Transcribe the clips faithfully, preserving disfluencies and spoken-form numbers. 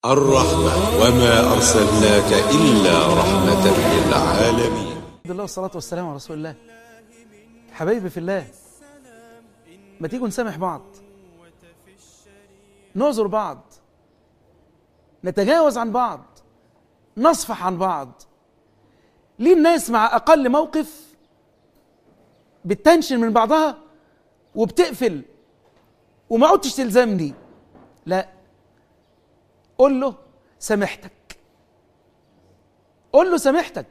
الرحمة وما أرسلناك إلا رحمة للعالمين. الحمد لله والصلاة والسلام على رسول الله. حبايبي في الله، ما تيجوا نسامح بعض، نعذر بعض، نتجاوز عن بعض، نصفح عن بعض. ليه الناس مع أقل موقف بتنشن من بعضها وبتقفل وما عدتش تلزمني؟ لا، قل له سامحتك، قل له سامحتك.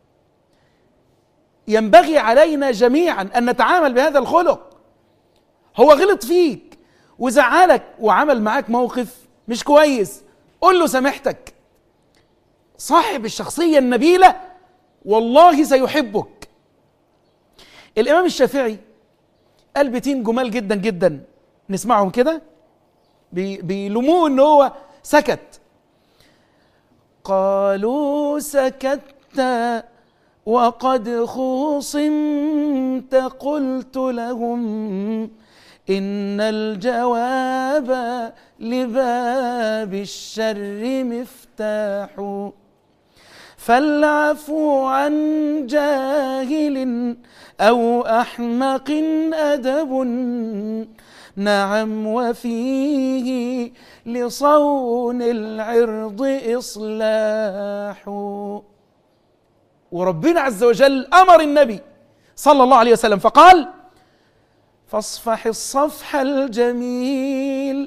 ينبغي علينا جميعا أن نتعامل بهذا الخلق. هو غلط فيك وزعلك وعمل معاك موقف مش كويس، قل له سامحتك. صاحب الشخصية النبيلة والله سيحبك. الإمام الشافعي قال بيتين جمال جدا جدا، نسمعهم كده بيلوموه ان هو سكت. قالوا سكت وقد خُصِمْتَ قلت لهم إن الجواب لباب الشر مفتاح، فالعفو عن جاهل أو أحمق أدب، نعم وفيه لصون العرض إصلاح. وربنا عز وجل أمر النبي صلى الله عليه وسلم فقال: فاصفح الصفح الجميل.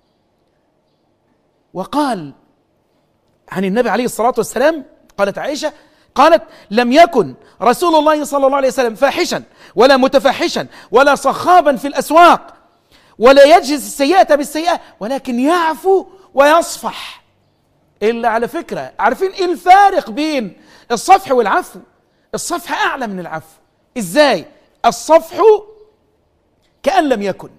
وقال عن النبي عليه الصلاة والسلام، قالت عائشة قالت: لم يكن رسول الله صلى الله عليه وسلم فاحشا ولا متفحشا ولا صخابا في الأسواق ولا يجزي السيئة بالسيئة، ولكن يعفو ويصفح. إلا على فكرة، عارفين إيه الفارق بين الصفح والعفو؟ الصفح أعلى من العفو. إزاي؟ الصفح كأن لم يكن،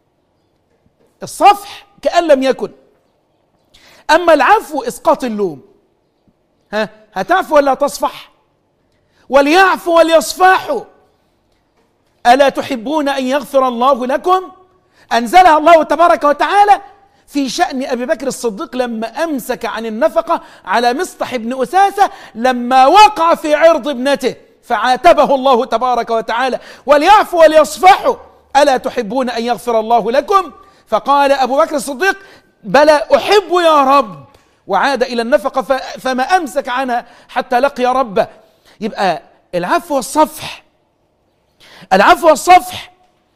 الصفح كأن لم يكن. أما العفو إسقاط اللوم. ها هتعفو ولا تصفح؟ وليعفو وليصفحوا. ألا تحبون أن يغفر الله لكم؟ أنزلها الله تبارك وتعالى في شأن أبي بكر الصديق لما أمسك عن النفقة على مصطح بن أساسة لما وقع في عرض ابنته، فعاتبه الله تبارك وتعالى: وليعفوا وليصفحوا ألا تحبون أن يغفر الله لكم؟ فقال أبو بكر الصديق: بلى أحب يا رب، وعاد إلى النفقة فما أمسك عنها حتى لقي ربه. يبقى العفو والصفح، العفو والصفح.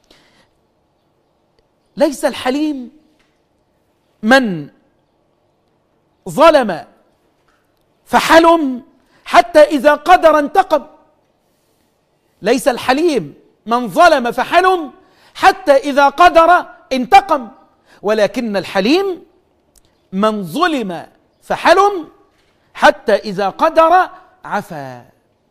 ليس الحليم من ظلم فحلم حتى إذا قدر انتقم. ليس الحليم من ظلم فحلم حتى إذا قدر انتقم، ولكن الحليم من ظلم فحلم حتى إذا قدر عفا.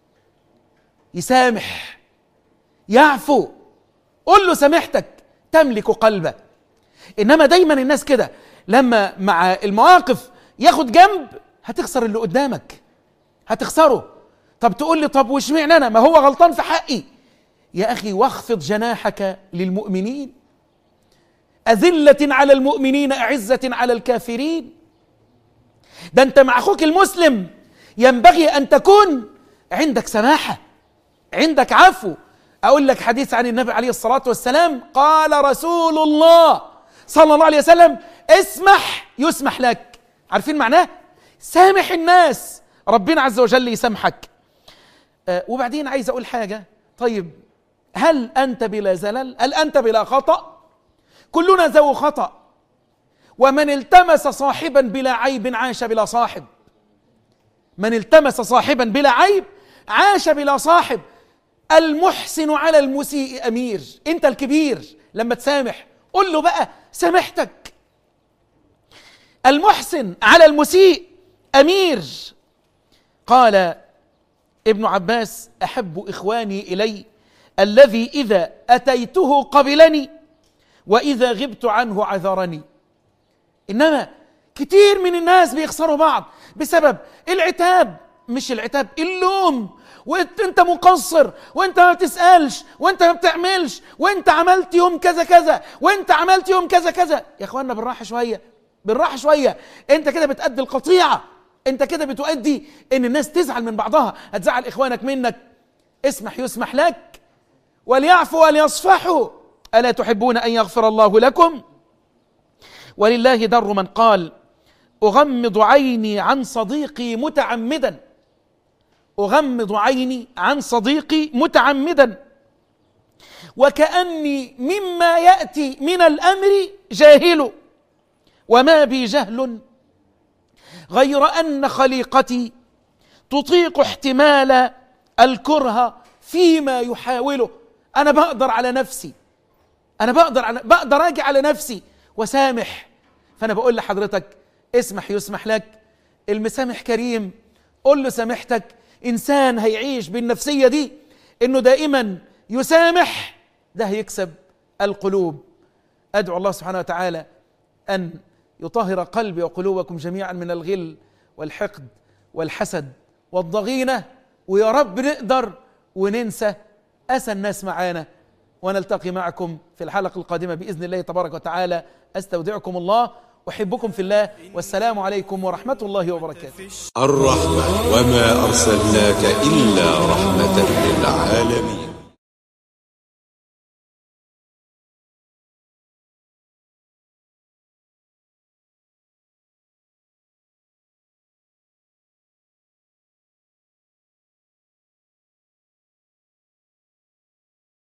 يسامح، يعفو، قل له سامحتك تملك قلبه. إنما دايما الناس كده لما مع المواقف ياخد جنب، هتخسر اللي قدامك، هتخسره. طب تقول لي طب واشمعنى أنا؟ ما هو غلطان في حقي. يا أخي واخفض جناحك للمؤمنين، أذلة على المؤمنين أعزة على الكافرين. ده أنت مع أخوك المسلم ينبغي أن تكون عندك سماحة، عندك عفو. أقول لك حديث عن النبي عليه الصلاة والسلام، قال رسول الله صلى الله عليه وسلم: اسمح يسمح لك. عارفين معناه؟ سامح الناس، ربنا عز وجل يسامحك. أه وبعدين عايز أقول حاجة. طيب هل أنت بلا زلل؟ هل أنت بلا خطأ؟ كلنا ذو خطأ، ومن التمس صاحبا بلا عيب عاش بلا صاحب. من التمس صاحبا بلا عيب عاش بلا صاحب. المحسن على المسيء أمير. أنت الكبير لما تسامح قل له بقى سامحتك. المحسن على المسيء أمير. قال ابن عباس: أحب إخواني إلي الذي إذا أتيته قبلني وإذا غبت عنه عذرني. إنما كتير من الناس بيخسروا بعض بسبب العتاب، مش العتاب، اللوم. وانت مقصر، وانت ما بتسألش، وانت ما بتعملش، وانت عملت يوم كذا كذا، وانت عملت يوم كذا كذا. يا اخوانا بالراحة شوية. بالراحة شوية، انت كده بتأدي القطيعة، انت كده بتؤدي ان الناس تزعل من بعضها، هتزعل اخوانك منك. اسمح يسمح لك، وليعفوا وليصفحوا، ألا تحبون أن يغفر الله لكم؟ ولله در من قال أغمض عيني عن صديقي متعمدا، أغمض عيني عن صديقي متعمدا وكأني مما يأتي من الأمر جاهل، وما بي جهل غير أن خليقتي تطيق احتمال الكره فيما يحاوله. أنا بقدر على نفسي، أنا بقدر على بقدر أجي على نفسي وسامح. فأنا بقول لحضرتك اسمح يسمح لك، المسامح كريم، قل له سامحتك. إنسان هيعيش بالنفسية دي إنه دائما يسامح، ده هيكسب القلوب. أدعو الله سبحانه وتعالى أن يطهر قلبي وقلوبكم جميعا من الغل والحقد والحسد والضغينة، ويا رب نقدر وننسى أسى الناس معانا. ونلتقي معكم في الحلقة القادمة بإذن الله تبارك وتعالى. أستودعكم الله، أحبكم في الله، والسلام عليكم ورحمة الله وبركاته. الرحمة، وما أرسلناك إلا رحمة للعالمين.